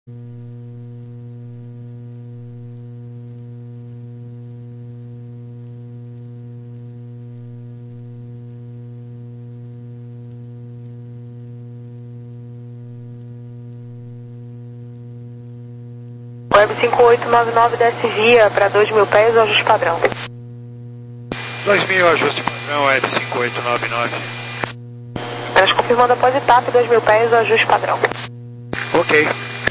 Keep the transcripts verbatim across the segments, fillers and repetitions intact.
Web cinco oito nove nove desce via para dois mil pés, o ajuste padrão. dois mil, ajuste padrão, Web cinco oito nove nove. Apenas confirmando após etapa, dois mil pés, o ajuste padrão. Ok.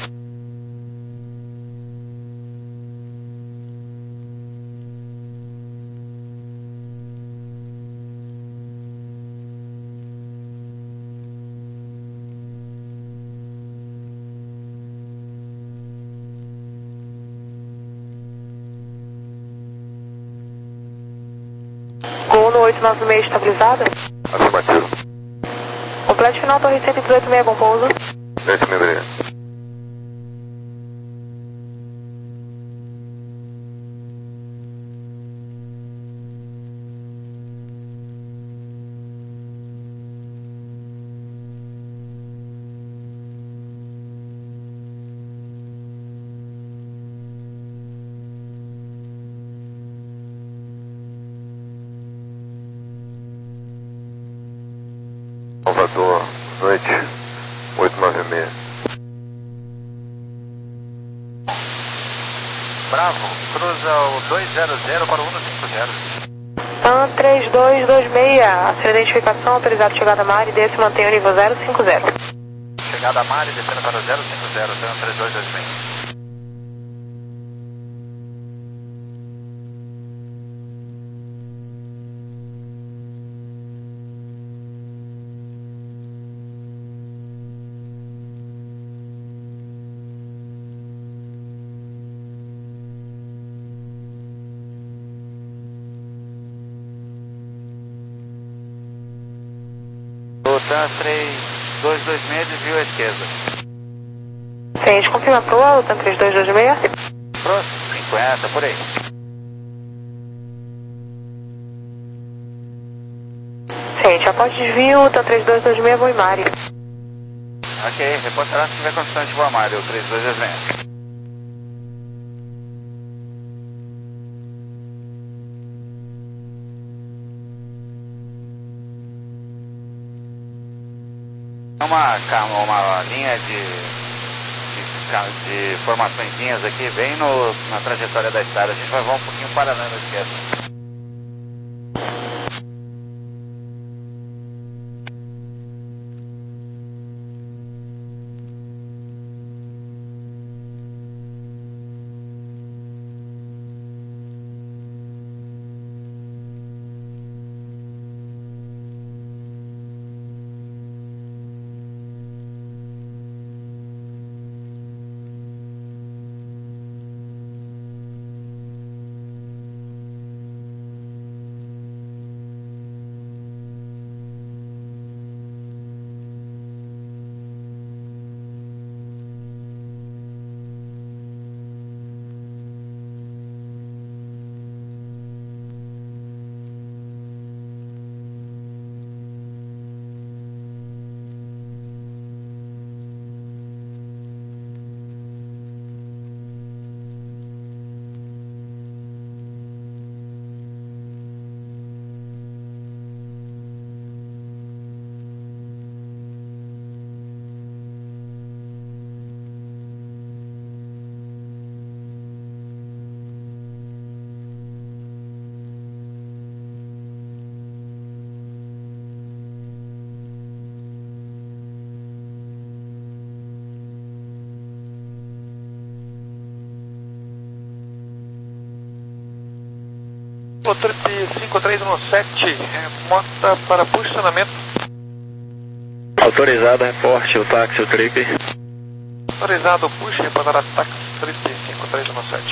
Gol no oito nove seis estabilizada. Afirmativo. Complete final, torre cento e dezoito seis, bom pouso. Desce minha briga. Salvador, noite, oito nove seis. Bravo, cruza o dois zero zero para o um cinco zero. A N três dois dois seis, a sua identificação, autorizado chegada a mar e desce, mantém o nível zero cinco zero. Chegada a mar e descendo para o zero cinco zero, A N três dois dois seis. O T A três dois dois seis desviou à esquerda. seis, confirma pro alto, três dois dois seis. Próximo, cinquenta, por aí. Ciente, após desvio, TAM três dois dois seis, voo em Mari. Ok, reportará se tiver condições de voar Mari, o três dois dois seis. Uma, uma linha de, de, de formaçõezinhas aqui, bem no, na trajetória da estrada. A gente vai voar um pouquinho paralelo à esquerda. Motor cinco três um sete, é, mota para posicionamento. Autorizado, reporte, o táxi, o trip. Autorizado, push, reportar táxi, trip cinco três um sete.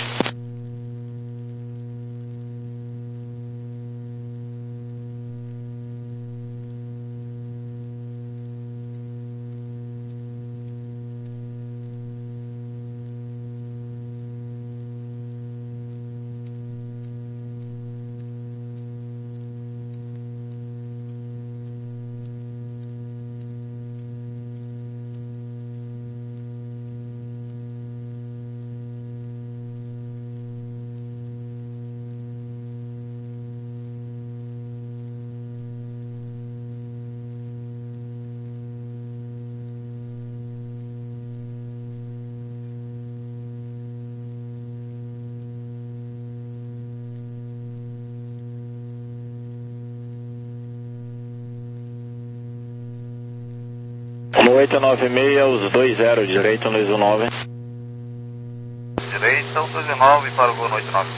oito nove seis, os dois zero, direito no ISO nove. Direita, o dois nove para o Gol no oito nove.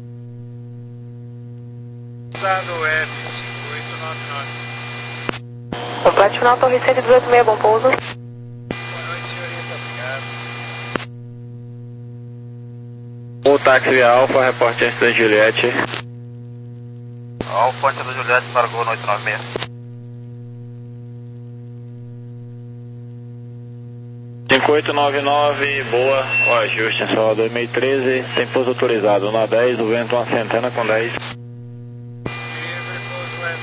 Usado web cinco oito nove nove. Complete final, Torre cento e dezoito seis, bom pouso. Boa noite, senhorita, obrigado. O táxi via Alfa, reporte antes da Juliette. Alfa antes da Juliette para o Gol no oito nove seis. cinco oito nove nove, boa, o ajuste em Salvador meio treze, tem pouso autorizado na dez, o vento uma centena com dez. Livre, pouso web.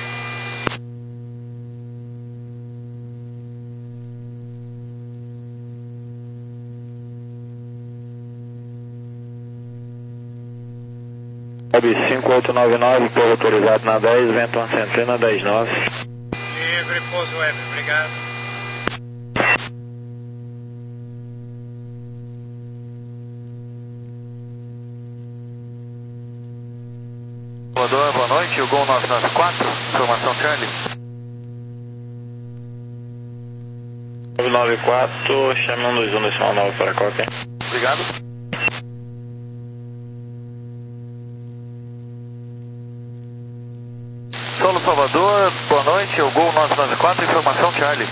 Web cinco oito nove nove, pouso autorizado na dez, vento uma centena, dez nove. Livre, pouso web, obrigado. Salvador, boa noite, o Gol nove nove quatro, informação Charlie. nove nove quatro, chame um dois um decimal nove para a cópia. Obrigado. Solo Salvador, boa noite, o Gol nove nove quatro, informação Charlie.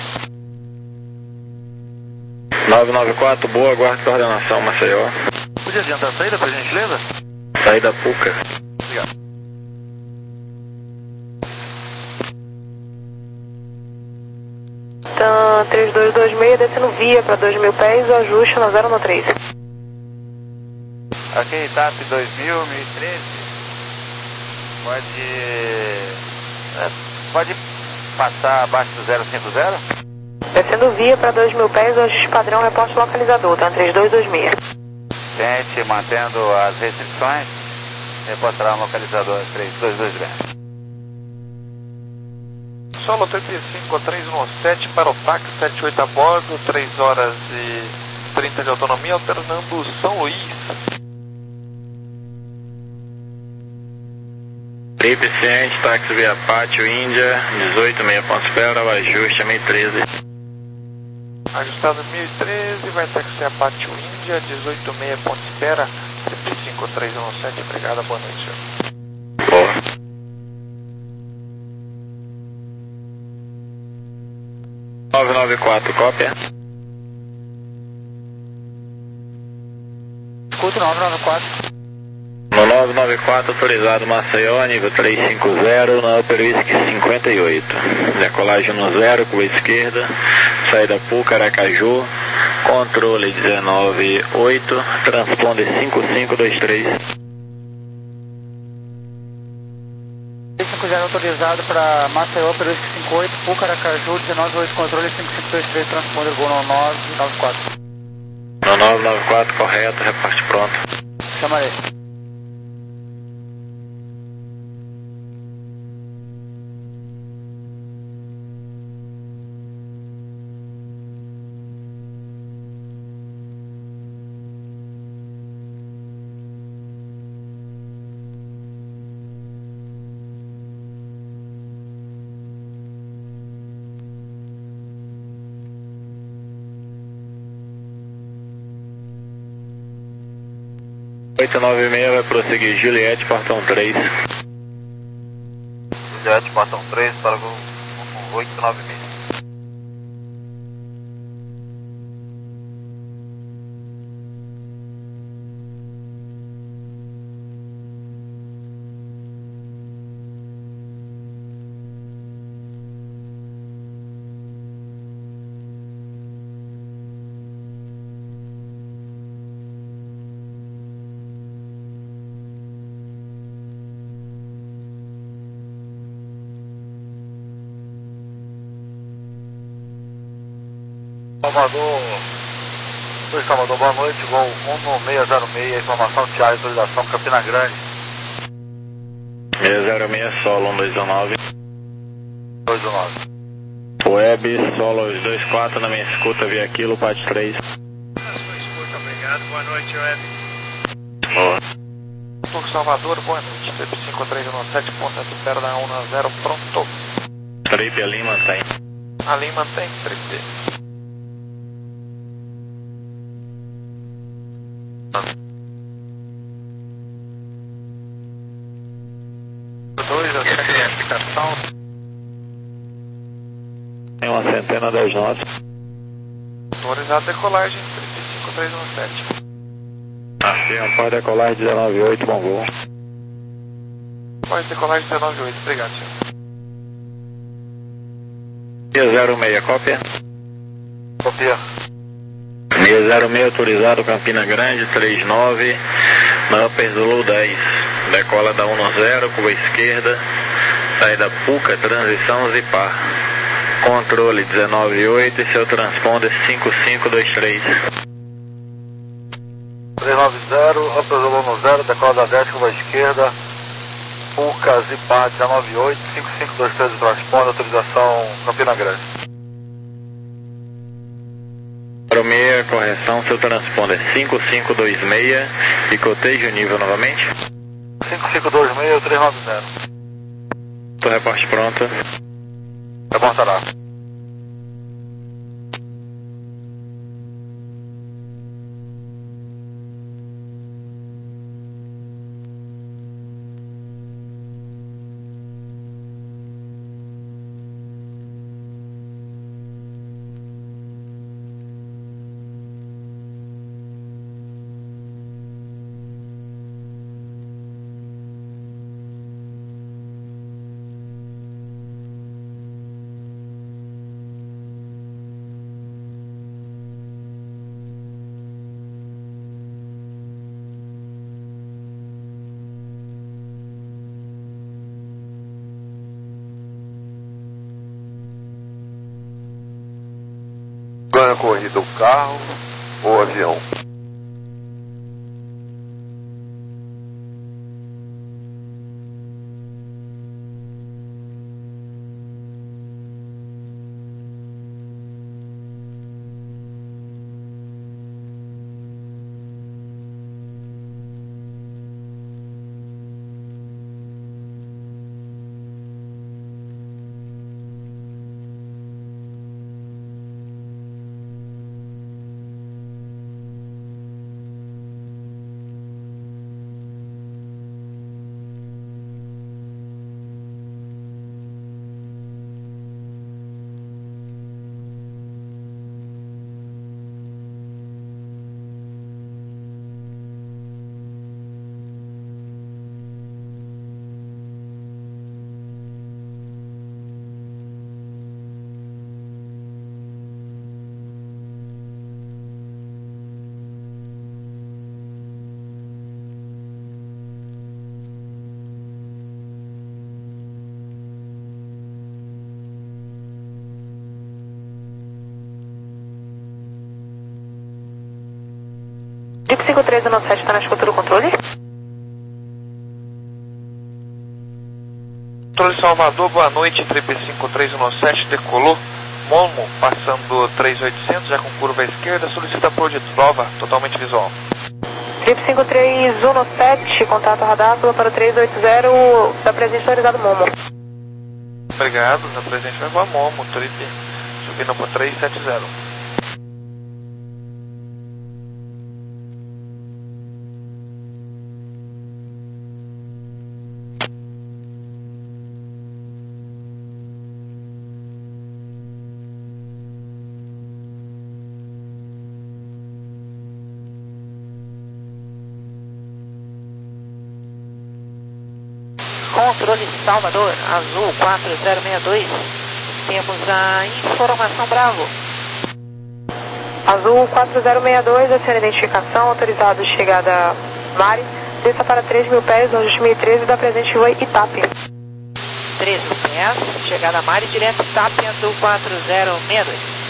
nove nove quatro, boa, aguarde coordenação, Maceió. Podia adiantar a saída, por gentileza? Saída Puca. Obrigado. Então, três dois dois seis, descendo via para dois mil pés, o ajuste na zero no três. Ok, T A P dois mil, mil e treze. Pode... É, pode passar abaixo do zero cinco zero? Descendo via para dois mil pés, o ajuste padrão, reporte localizador, tá? três dois dois seis. Tente, mantendo as restrições, reportará um localizador três dois dois seis. Solo trinta e cinco, três um sete para o táxi sete oito a bordo, três horas e trinta de autonomia, alternando São Luís. Trip ciente, táxi via Pátio, Índia, dezoito meia ponto espera, o ajuste é meio treze. Ajustado mil e treze, vai taxiar Pátio Índia, dezoito meia ponto espera, trinta e cinco, três um sete, obrigado, boa noite, senhor. Boa. nove nove quatro, cópia. Escuta nove nove quatro. No nove nove quatro, autorizado Maceió, nível trezentos e cinquenta, na Upper Whisky cinquenta e oito. Decolagem no zero, com a esquerda, saída Puca, Aracaju, controle dezenove oito, transponder cinco cinco dois três. cinco zero autorizado para Maceió, Upper Whisky cinquenta e oito, Puca, Aracaju, dezenove oito, controle cinco cinco dois três, transponder Gol no nove nove quatro. No nove nove quatro, correto, reporte pronto. Chamarei. oito nove seis vai prosseguir Juliette, portão três. Juliette, portão três para o Gol oito nove seis. Salvador, oi Salvador, boa noite, Gol um seis zero seis, informação Thiago, autorização Campina Grande. seis zero seis, solo um dois nove. dois nove. Web, solo dois dois quatro, na minha escuta via quilo, parte três. Na sua escuta, obrigado. Boa noite, Web. Boa. Turco Salvador, boa noite. Trip cinco três um sete, ponta de espera da um zero, pronto. Trip ali mantém. Ali mantém, trip. dois, a identificação. Tem uma centena das notas. Autorizado decolagem trinta e cinco três um sete. Afirma, pode decolar dezenove oito, bom voo. Pode decolagem dezenove oito, obrigado, senhor. zero seis, cópia. Copia. zero seis autorizado Campina Grande, trinta e nove, na Upper Zulu dez. Decola da um curva esquerda, saída Puca, transição Zipar. Controle dezenove oito e seu transponder cinco cinco dois três. três nove zero, Upper Zulu zero, decola da dez, curva esquerda, Puca, Zipar dezenove oito, cinco cinco dois três, transponder, autorização Campina Grande. zero seis, correção, seu transponder cinco cinco dois seis e cotejo nível novamente. cinco cinco dois seis, três nove zero. Tô reporte pronto. Reportará. Ganha corrida o carro ou o avião? Jeep cinco três um sete está na escuta do controle. Controle Salvador, boa noite, Trip cinco três um sete, decolou. Momo, passando três oitocentos, já com curva à esquerda, solicita apoio de prova, totalmente visual. Jeep cinco três um sete, contato radar, para o três oito zero, da presente autorizado Momo. Obrigado, na presente vai voar Momo, Trip, subindo para três sete zero. Controle Salvador, Azul quatro zero seis dois, temos a informação Bravo. Azul quatro zero seis dois, aciona identificação, autorizado chegada Mari, desça para três mil pés, dois mil e treze, da presente rua Itape. três mil pés, chegada Mari, direto Itape, Azul quatro zero seis dois.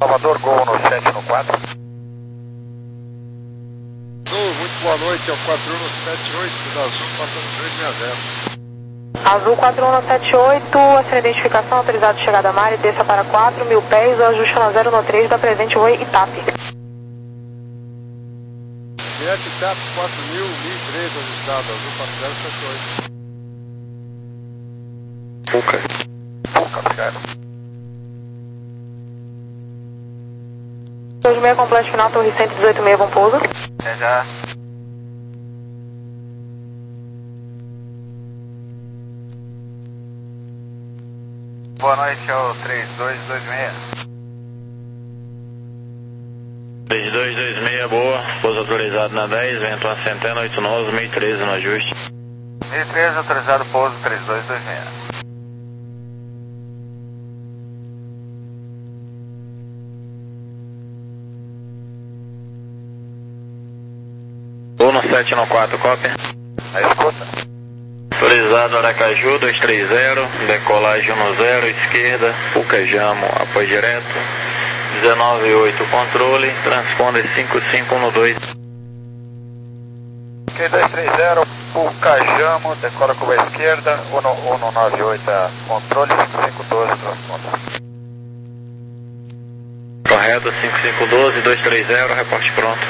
Salvador, Gol no sete no quatro. Gol, muito boa noite, é o quatro um sete oito da Azul, passando três seis zero. Azul quatro um sete oito, a sua identificação, autorizado de chegada a Mari, desça para quatro mil pés, ajuste na zero no três da presente Oi Itape. sete Itape, quatro mil, mil e três ajustado, Azul quatro zero sete oito. Puca. Puca, obrigado. dois seis completo final, torre cento e dezoito meia, bom pouso. Até já. Boa noite, é o três dois dois seis. três dois dois seis, boa. Pouso autorizado na dez, vento uma centena, oito nove, mil e treze no ajuste. mil e treze, autorizado pouso três dois dois seis. Vou no sete no quatro, cópia. Na escuta. Autorizado Aracaju dois três zero, decolagem no zero, esquerda, Pucajamo, apoio direto, dezenove oito controle, transponder cinco cinco um dois. Q dois três zero, Pucajamo, decola curva à esquerda, um no nove oito, controle cinco cinco um dois, transponder. Correto, cinco cinco um dois, dois três zero, reporte pronto.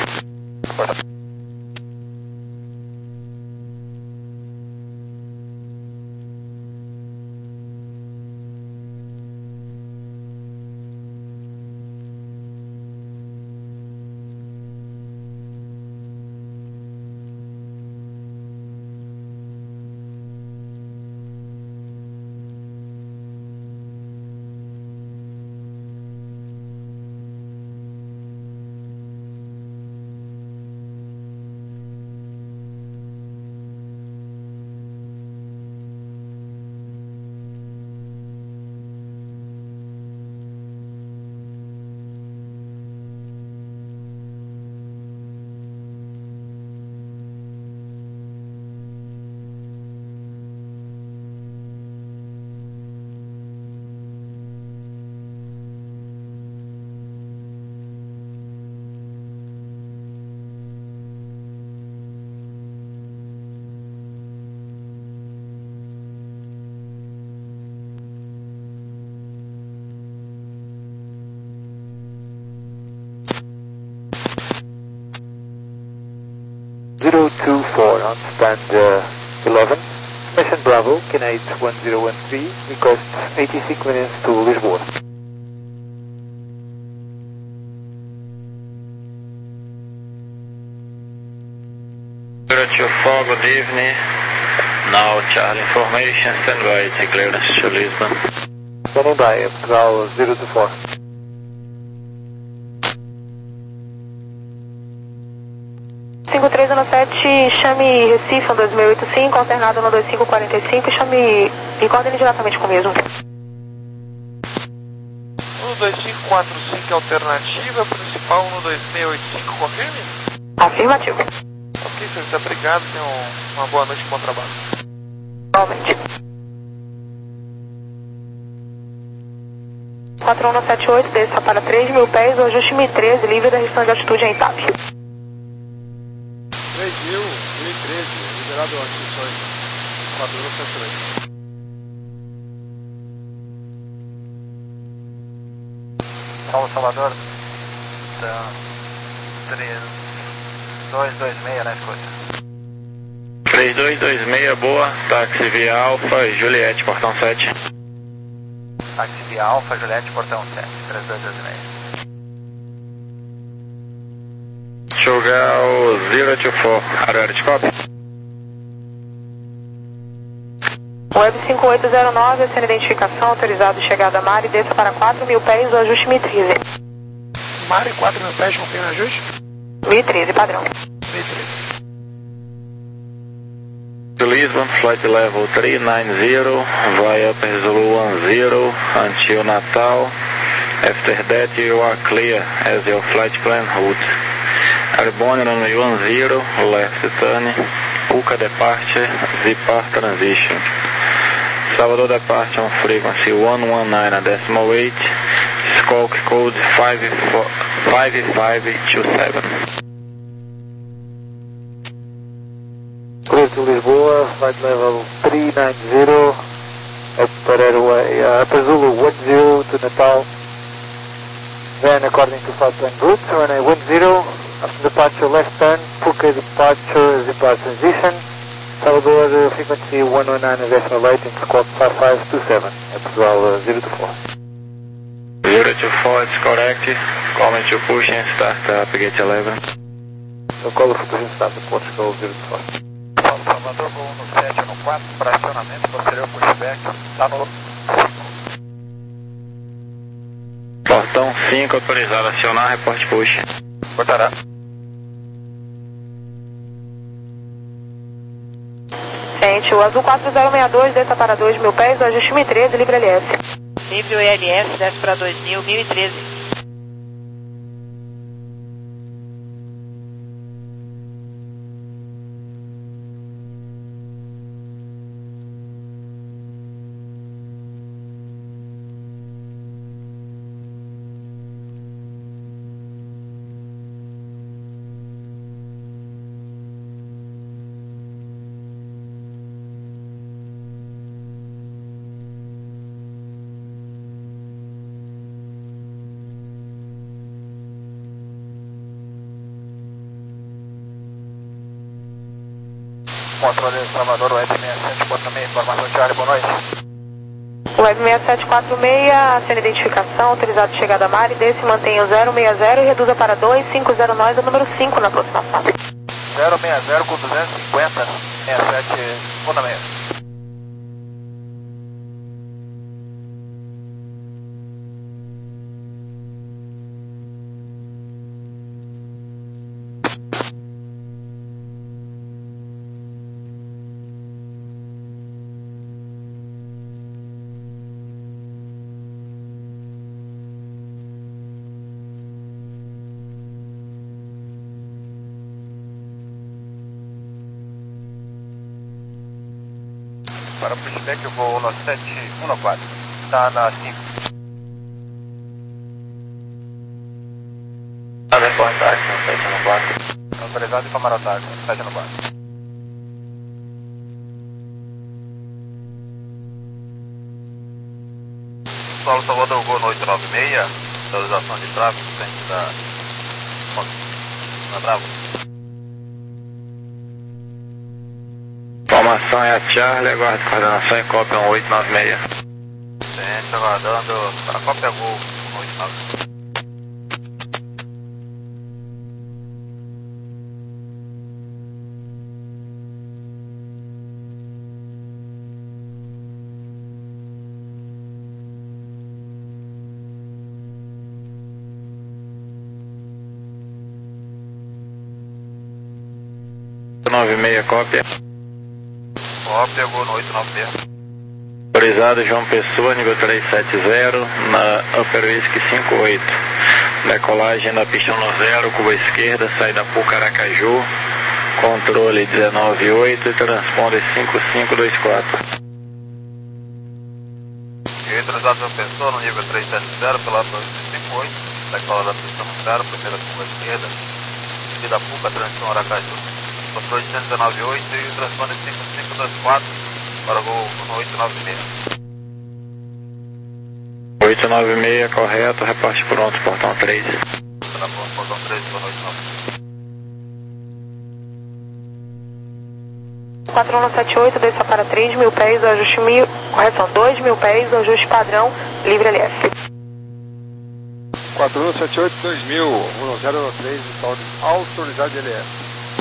zero two four on stand uh, eleven, Mission Bravo, Kinate one zero one three, request eighty-six minutes to Lisboa. zero two four, good evening. Now Charlie information, stand by, take clearance to Lisbon. Standing by, Portugal zero two four. cinco três um sete, chame Recife um dois mil oitenta e cinco, alternado no dois cinco quatro cinco, chame e coordene diretamente com o mesmo. um dois cinco quatro cinco alternativa, principal um dois seis oito cinco, confirme? Afirmativo. Ok, senhor, obrigado, tenham uma boa noite, bom trabalho. Igualmente. quatro um sete oito, desça para três mil pés, o ajuste mil e treze, livre da restrição de altitude em Itape. três mil, mil e treze, liberado as instruções. quatro um sete oito. Paulo Salvador, três dois dois seis na escuta. três dois dois seis, boa. Táxi via Alfa, Juliette, portão sete. Táxi via Alfa, Juliette, portão sete, três dois dois seis. Chogal zero two four, área de copy. Web cinco oito zero nove, a sua identificação, autorizado de chegada a Mari, desça para quatro mil pés, o ajuste mil e treze. Mari, quatro mil pés, confirma ajuste? mil e treze, padrão. mil e treze. To Lisbon, flight level three nine zero, via Upper Zulu one zero until Natal. After that you are clear as your flight plan route. Airborne runway one zero, left turn, Puca departure, Zipar transition. Salvador departure on frequency one one nine decimal eight, Squawk code five five two seven. Clear to Lisboa, flight level three nine zero, upper airway, uh, upper Zulu one zero to Natal. Then according to flight plan route, runway one zero, after departure left turn, Puka departure, Zimbabwe transition, Salvador uh, frequency one oh nine decimal eight in squawk five five two seven, at Portugal uh, zero two four. zero two four, it's correct. Comment to push and start uh, Gate eleven. So call for push and start at Portugal zero two four. Salvador voo no sete no quatro, para acionamento, posterior pushback, tá no... Portão cinco, autorizado a acionar, reporte push. Cortará. Gente, o azul quatro zero seis dois, desça para dois mil pés, o ajuste mil e treze, livre L S. Livre o L S, desce para dois mil, mil e treze. Controle Salvador, Web seis sete quatro seis, informação diária, boa noite. Web seis sete quatro seis, acena identificação, autorizado de chegada a mar e desce, mantenha o zero seis zero e reduza para dois cinco zero nós, o número cinco na aproximação. zero seis zero com duzentos e cinquenta, seis sete, fundamento. Para o pushback eu vou no sete um no quatro, está na cinco. A reportagem no sete no quatro. Autorizado e camarotagem, sete no quatro. Paulo Salvador, voo no oito nove seis, autorização de tráfego, frente da... na Bravo. Informação é a Charlie, aguarde coordenação em cópia um oito nove seis. Gente, aguardando para a cópia Gol um oito nove seis. nove seis, cópia. Cópia, voo no oito nove seis. Autorizado João Pessoa, nível trezentos e setenta, na Upper Whisky cinco oito. Decolagem na pista no zero, curva esquerda, saída Puca Aracaju, controle dezenove oito e transponder cinco cinco dois quatro. E autorizado João Pessoa no nível trezentos e setenta pela Upper Whisky cinco oito, decolagem da pista no zero, primeira curva esquerda, saída Puca, transição Aracaju. Controle dezenove oito e o transponder cinco cinco dois quatro para o voo no oito nove seis. oito nove seis, correto, reporte pronto, portão três. Tá bom, portão três, boa noite, nove. quatro um sete oito, desça para três mil pés, o ajuste mil, correção, dois mil pés, o ajuste padrão, livre L S. quatro um sete oito, dois mil, um zero três, autorizado de L S.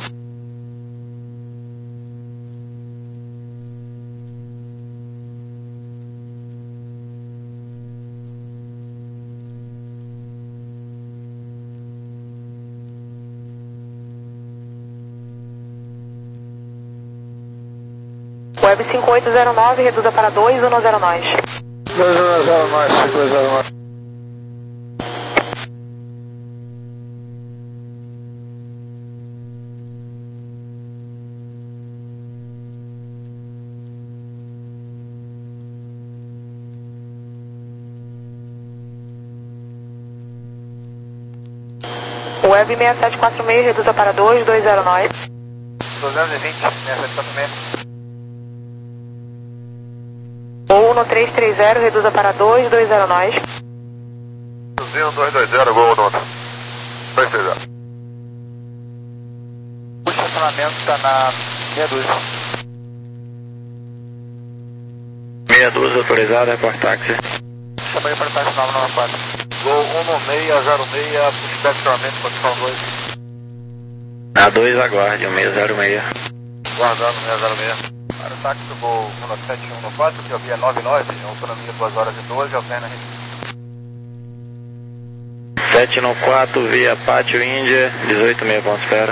Web cinco oito zero nove, reduza para dois um zero nós. dois um zero nós, cinco dois zero nós. Web seis sete quatro seis, reduza para dois dois zero nove. duzentos e vinte, seis sete quatro seis. Ou no três três zero, reduza para dois dois zero nove. Cruzinho dois dois zero, gol no dois três zero. O estacionamento está na meia dúzia. Meia dúzia autorizado, report táxi. Chamei para táxi nove nove quatro. Gol um seis zero seis, pushback estacionamento, condição dois. A dois aguarde, um seis zero seis. Guardando seis zero seis. Para o táxi do gol um sete um quatro, que eu via nove nove, autonomia duas horas e doze, alterna sete nove quatro, via Pátio Índia, dezoito seis ponto espera.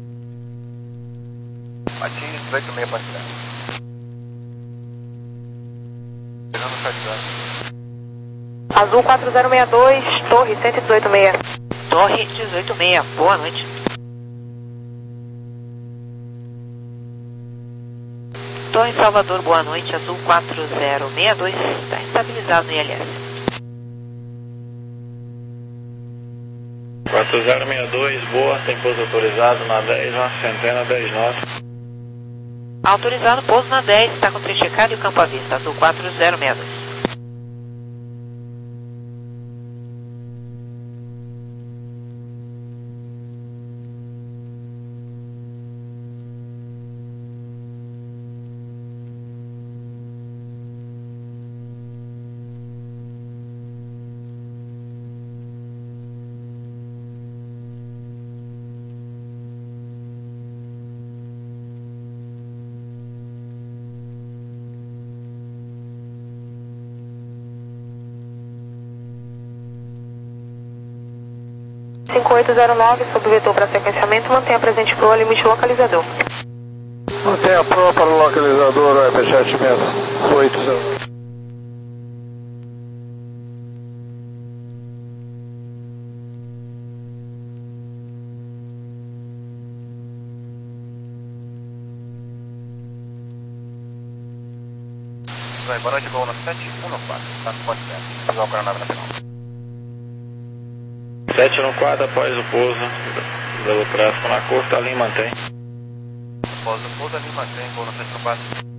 Patinho, dezoito seis ponto espera. Virando sete zero. Azul quatro zero seis dois, Torre cento e dezoito seis. Torre dezoito seis, boa noite. Torre Salvador, boa noite, Azul quatro zero seis dois, está estabilizado no I L S. quatro zero seis dois, boa, tem pouso autorizado na dez, uma centena, dez nós. Autorizado pouso na dez, está com trem checado e o campo à vista, Azul quatro zero seis dois. cinco oito zero nove, sob o vetor para sequenciamento, mantenha presente proa, limite localizador. Mantenha a proa para o localizador O P sete seis oito zero. Boa noite, gol no sete um quatro, está no ponto zero. Visual para a nave nacional. sete nove quatro, após o pouso, pelo tráfego na curta, a linha mantém. Após o pouso, a linha mantém, gol no sete um quatro.